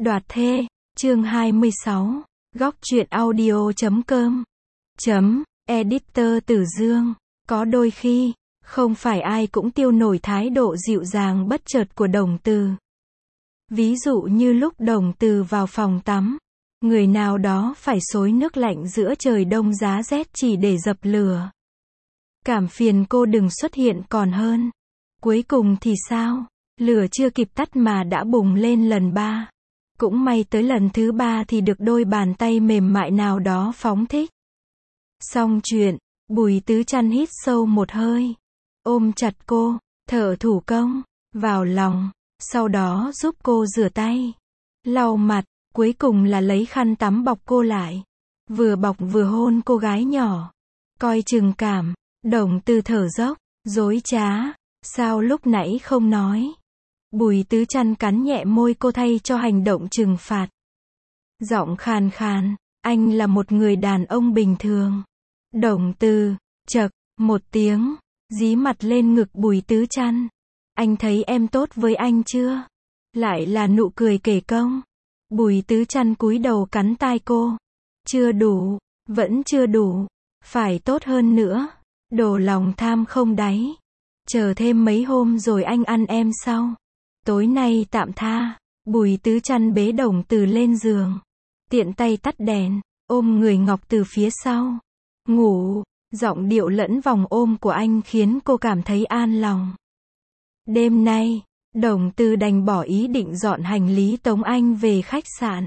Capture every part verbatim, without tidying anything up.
Đoạt thê, chương hai mươi sáu, góc truyện audio chấm com, chấm, editor Tử Dương, có đôi khi, không phải ai cũng tiêu nổi thái độ dịu dàng bất chợt của Đồng Từ. Ví dụ như lúc Đồng Từ vào phòng tắm, người nào đó phải xối nước lạnh giữa trời đông giá rét chỉ để dập lửa. Cảm phiền cô đừng xuất hiện còn hơn. Cuối cùng thì sao? Lửa chưa kịp tắt mà đã bùng lên lần ba. Cũng may tới lần thứ ba thì được đôi bàn tay mềm mại nào đó phóng thích. Xong chuyện, Bùi Tứ Chăn hít sâu một hơi, ôm chặt cô, thở thủ công, vào lòng, sau đó giúp cô rửa tay, lau mặt, cuối cùng là lấy khăn tắm bọc cô lại. Vừa bọc vừa hôn cô gái nhỏ. Coi chừng cảm, Đồng Từ thở dốc, dối trá, sao lúc nãy không nói. Bùi Tứ Chăn cắn nhẹ môi cô thay cho hành động trừng phạt. Giọng khàn khàn, anh là một người đàn ông bình thường. Đồng Từ, chậc, một tiếng, dí mặt lên ngực Bùi Tứ Chăn. Anh thấy em tốt với anh chưa? Lại là nụ cười kể công. Bùi Tứ Chăn cúi đầu cắn tai cô. Chưa đủ, vẫn chưa đủ, phải tốt hơn nữa. Đồ lòng tham không đáy. Chờ thêm mấy hôm rồi anh ăn em sau. Tối nay tạm tha. Bùi Tứ Chăn bế Đồng Từ lên giường, tiện tay tắt đèn, ôm người Ngọc từ phía sau. Ngủ, giọng điệu lẫn vòng ôm của anh khiến cô cảm thấy an lòng. Đêm nay, Đồng Từ đành bỏ ý định dọn hành lý tống anh về khách sạn.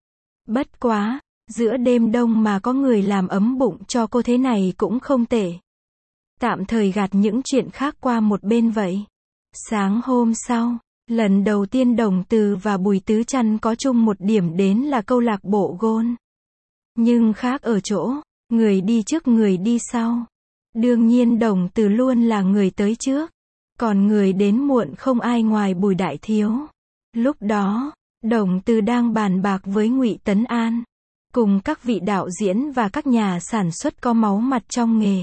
Bất quá, giữa đêm đông mà có người làm ấm bụng cho cô thế này cũng không tệ. Tạm thời gạt những chuyện khác qua một bên vậy. Sáng hôm sau, lần đầu tiên Đồng Từ và Bùi Tứ Chăn có chung một điểm đến là câu lạc bộ golf. Nhưng khác ở chỗ, người đi trước người đi sau. Đương nhiên Đồng Từ luôn là người tới trước, còn người đến muộn không ai ngoài Bùi Đại Thiếu. Lúc đó, Đồng Từ đang bàn bạc với Ngụy Tấn An, cùng các vị đạo diễn và các nhà sản xuất có máu mặt trong nghề.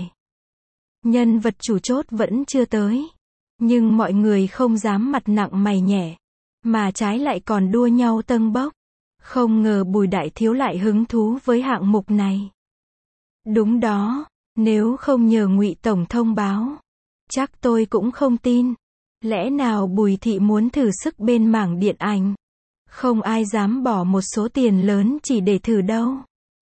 Nhân vật chủ chốt vẫn chưa tới, nhưng mọi người không dám mặt nặng mày nhẹ, mà trái lại còn đua nhau tâng bốc. Không ngờ Bùi Đại Thiếu lại hứng thú với hạng mục này. Đúng đó, nếu không nhờ Ngụy Tổng thông báo, chắc tôi cũng không tin. Lẽ nào Bùi Thị muốn thử sức bên mảng điện ảnh? Không ai dám bỏ một số tiền lớn chỉ để thử đâu.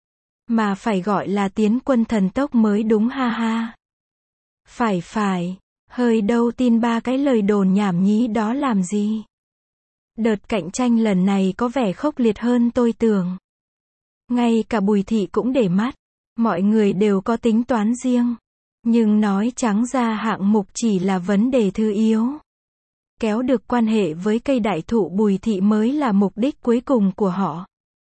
Mà phải gọi là tiến quân thần tốc mới đúng ha ha. Phải phải, hơi đâu tin ba cái lời đồn nhảm nhí đó làm gì. Đợt cạnh tranh lần này có vẻ khốc liệt hơn tôi tưởng. Ngay cả Bùi Thị cũng để mắt, mọi người đều có tính toán riêng. Nhưng nói trắng ra hạng mục chỉ là vấn đề thứ yếu. Kéo được quan hệ với cây đại thụ Bùi Thị mới là mục đích cuối cùng của họ.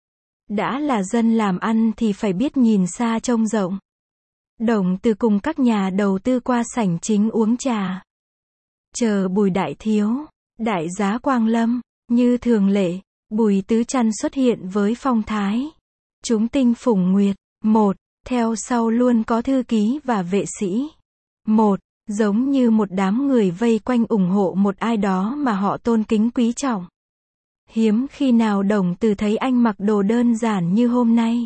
Đã là dân làm ăn thì phải biết nhìn xa trông rộng. Đồng Từ cùng các nhà đầu tư qua sảnh chính uống trà. Chờ Bùi Đại Thiếu, Đại giá Quang Lâm, như thường lệ, Bùi Tứ Chăn xuất hiện với phong thái chúng tinh phủng nguyệt. Một, theo sau luôn có thư ký và vệ sĩ. Một, giống như một đám người vây quanh ủng hộ một ai đó mà họ tôn kính quý trọng. Hiếm khi nào Đồng Từ thấy anh mặc đồ đơn giản như hôm nay.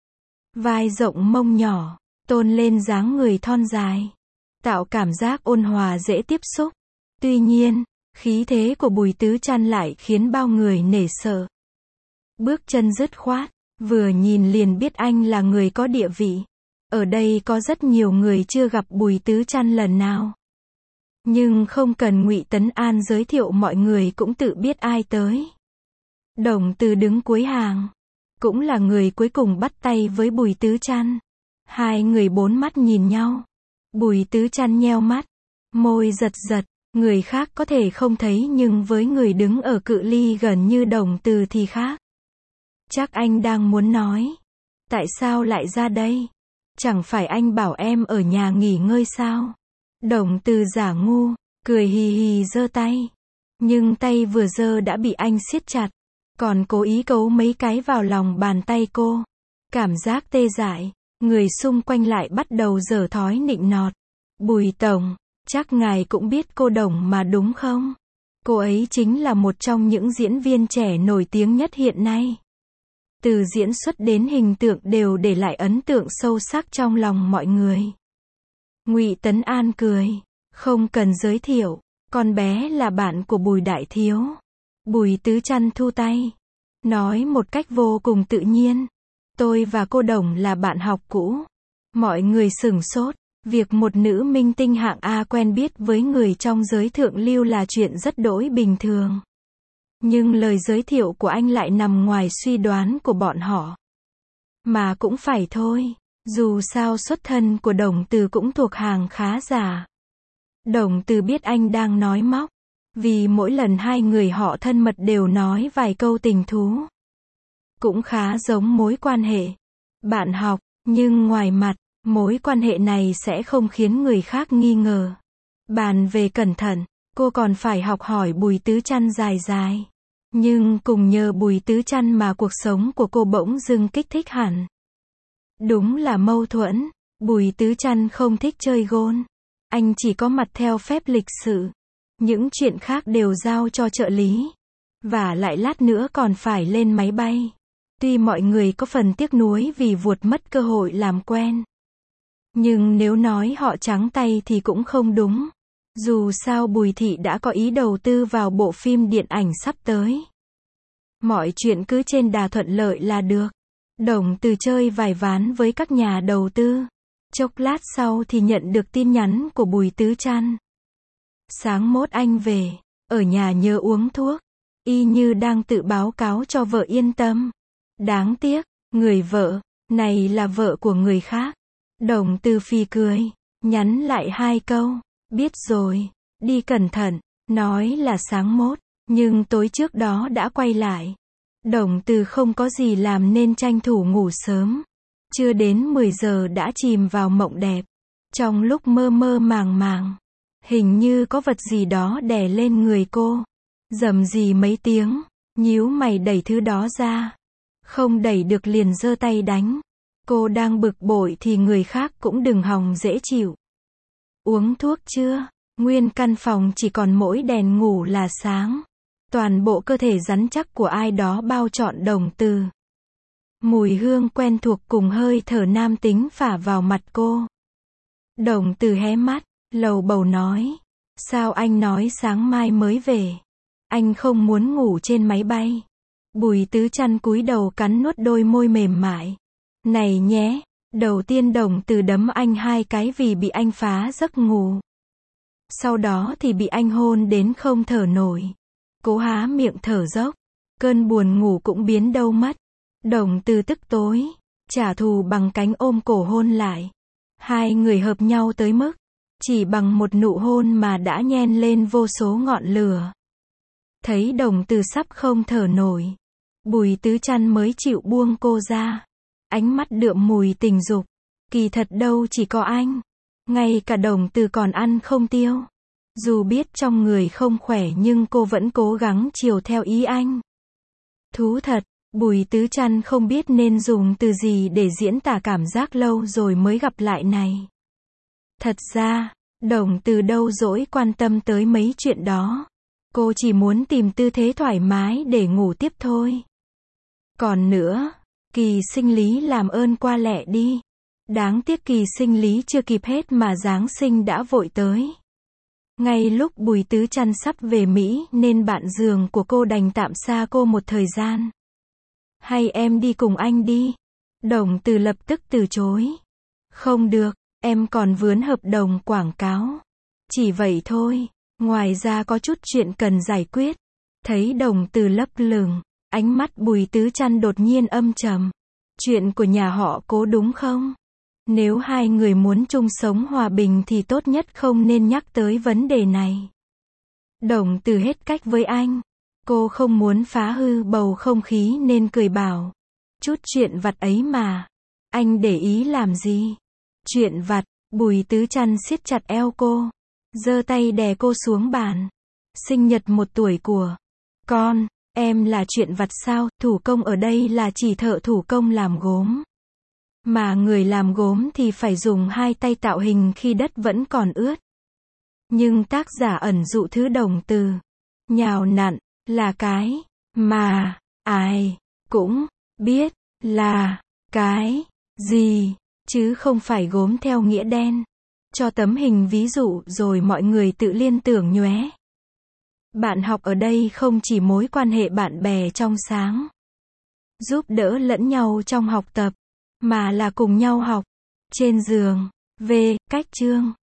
Vai rộng mông nhỏ, tôn lên dáng người thon dài, tạo cảm giác ôn hòa dễ tiếp xúc. Tuy nhiên, khí thế của Bùi Tứ Chăn lại khiến bao người nể sợ. Bước chân dứt khoát, vừa nhìn liền biết anh là người có địa vị. Ở đây có rất nhiều người chưa gặp Bùi Tứ Chăn lần nào. Nhưng không cần Ngụy Tấn An giới thiệu, mọi người cũng tự biết ai tới. Đồng Từ đứng cuối hàng, cũng là người cuối cùng bắt tay với Bùi Tứ Chăn. Hai người bốn mắt nhìn nhau. Bùi Tứ Chăn nheo mắt, môi giật giật, người khác có thể không thấy nhưng với người đứng ở cự ly gần như Đồng Từ thì khác. Chắc anh đang muốn nói, tại sao lại ra đây? Chẳng phải anh bảo em ở nhà nghỉ ngơi sao? Đồng Từ giả ngu, cười hì hì giơ tay. Nhưng tay vừa giơ đã bị anh siết chặt, còn cố ý cấu mấy cái vào lòng bàn tay cô. Cảm giác tê dại, người xung quanh lại bắt đầu giở thói nịnh nọt. Bùi Tổng, chắc ngài cũng biết cô Đồng mà đúng không? Cô ấy chính là một trong những diễn viên trẻ nổi tiếng nhất hiện nay. Từ diễn xuất đến hình tượng đều để lại ấn tượng sâu sắc trong lòng mọi người. Ngụy Tấn An cười, không cần giới thiệu, con bé là bạn của Bùi Đại Thiếu. Bùi Tứ Trăn thu tay, nói một cách vô cùng tự nhiên, tôi và cô Đồng là bạn học cũ. Mọi người sửng sốt, việc một nữ minh tinh hạng A quen biết với người trong giới thượng lưu là chuyện rất đỗi bình thường. Nhưng lời giới thiệu của anh lại nằm ngoài suy đoán của bọn họ. Mà cũng phải thôi, dù sao xuất thân của Đồng Từ cũng thuộc hàng khá giả. Đồng Từ biết anh đang nói móc, vì mỗi lần hai người họ thân mật đều nói vài câu tình thú. Cũng khá giống mối quan hệ bạn học, nhưng ngoài mặt, mối quan hệ này sẽ không khiến người khác nghi ngờ. Bàn về cẩn thận, cô còn phải học hỏi Bùi Tứ Trăn dài dài. Nhưng cùng nhờ Bùi Tứ Trăn mà cuộc sống của cô bỗng dưng kích thích hẳn. Đúng là mâu thuẫn, Bùi Tứ Trăn không thích chơi gôn. Anh chỉ có mặt theo phép lịch sự. Những chuyện khác đều giao cho trợ lý. Và lại lát nữa còn phải lên máy bay. Tuy mọi người có phần tiếc nuối vì vuột mất cơ hội làm quen. Nhưng nếu nói họ trắng tay thì cũng không đúng. Dù sao Bùi Thị đã có ý đầu tư vào bộ phim điện ảnh sắp tới. Mọi chuyện cứ trên đà thuận lợi là được. Đồng Từ chơi vài ván với các nhà đầu tư. Chốc lát sau thì nhận được tin nhắn của Bùi Tứ Trăn. Sáng mốt anh về, ở nhà nhớ uống thuốc. Y như đang tự báo cáo cho vợ yên tâm. Đáng tiếc, người vợ này là vợ của người khác. Đồng Từ phì cười, nhắn lại hai câu. Biết rồi, đi cẩn thận, nói là sáng mốt, nhưng tối trước đó đã quay lại. Đồng Từ không có gì làm nên tranh thủ ngủ sớm. Chưa đến mười giờ đã chìm vào mộng đẹp. Trong lúc mơ mơ màng màng, hình như có vật gì đó đè lên người cô. Rầm rì mấy tiếng, nhíu mày đẩy thứ đó ra. Không đẩy được liền giơ tay đánh. Cô đang bực bội thì người khác cũng đừng hòng dễ chịu. Uống thuốc chưa? Nguyên căn phòng chỉ còn mỗi đèn ngủ là sáng. Toàn bộ cơ thể rắn chắc của ai đó bao trọn Đồng Từ. Mùi hương quen thuộc cùng hơi thở nam tính phả vào mặt cô. Đồng Từ hé mắt, lầu bầu nói. Sao anh nói sáng mai mới về? Anh không muốn ngủ trên máy bay. Bùi Tứ Trăn cúi đầu cắn nuốt đôi môi mềm mại. Này nhé, đầu tiên Đồng Từ đấm anh hai cái vì bị anh phá giấc ngủ. Sau đó thì bị anh hôn đến không thở nổi. Cố há miệng thở dốc. Cơn buồn ngủ cũng biến đâu mất. Đồng Từ tức tối, trả thù bằng cánh ôm cổ hôn lại. Hai người hợp nhau tới mức, chỉ bằng một nụ hôn mà đã nhen lên vô số ngọn lửa. Thấy Đồng Từ sắp không thở nổi, Bùi Tứ Trăn mới chịu buông cô ra. Ánh mắt đượm mùi tình dục. Kỳ thật đâu chỉ có anh. Ngay cả Đồng Từ còn ăn không tiêu. Dù biết trong người không khỏe nhưng cô vẫn cố gắng chiều theo ý anh. Thú thật, Bùi Tứ Trăn không biết nên dùng từ gì để diễn tả cảm giác lâu rồi mới gặp lại này. Thật ra, Đồng Từ đâu dỗi quan tâm tới mấy chuyện đó. Cô chỉ muốn tìm tư thế thoải mái để ngủ tiếp thôi. Còn nữa, kỳ sinh lý làm ơn qua lẹ đi. Đáng tiếc kỳ sinh lý chưa kịp hết mà Giáng sinh đã vội tới. Ngay lúc Bùi Tứ Trăn sắp về Mỹ nên bạn giường của cô đành tạm xa cô một thời gian. Hay em đi cùng anh đi. Đồng Từ lập tức từ chối. Không được, em còn vướng hợp đồng quảng cáo. Chỉ vậy thôi, ngoài ra có chút chuyện cần giải quyết. Thấy Đồng Từ lấp lửng, ánh mắt Bùi Tứ Trăn đột nhiên âm trầm. Chuyện của nhà họ Cố đúng không? Nếu hai người muốn chung sống hòa bình thì tốt nhất không nên nhắc tới vấn đề này. Đồng Từ hết cách với anh. Cô không muốn phá hư bầu không khí nên cười bảo. Chút chuyện vặt ấy mà. Anh để ý làm gì? Chuyện vặt, Bùi Tứ Trăn siết chặt eo cô. Giơ tay đè cô xuống bàn. Sinh nhật một tuổi của con, em là chuyện vặt sao? Thủ công ở đây là chỉ thợ thủ công làm gốm. Mà người làm gốm thì phải dùng hai tay tạo hình khi đất vẫn còn ướt. Nhưng tác giả ẩn dụ thứ Đồng Từ. nhào nặn, là cái, mà, ai, cũng, biết, là, cái, gì, chứ không phải gốm theo nghĩa đen. Cho tấm hình ví dụ rồi mọi người tự liên tưởng nhé. Bạn học ở đây không chỉ mối quan hệ bạn bè trong sáng, giúp đỡ lẫn nhau trong học tập, mà là cùng nhau học, trên giường, về, cách chương.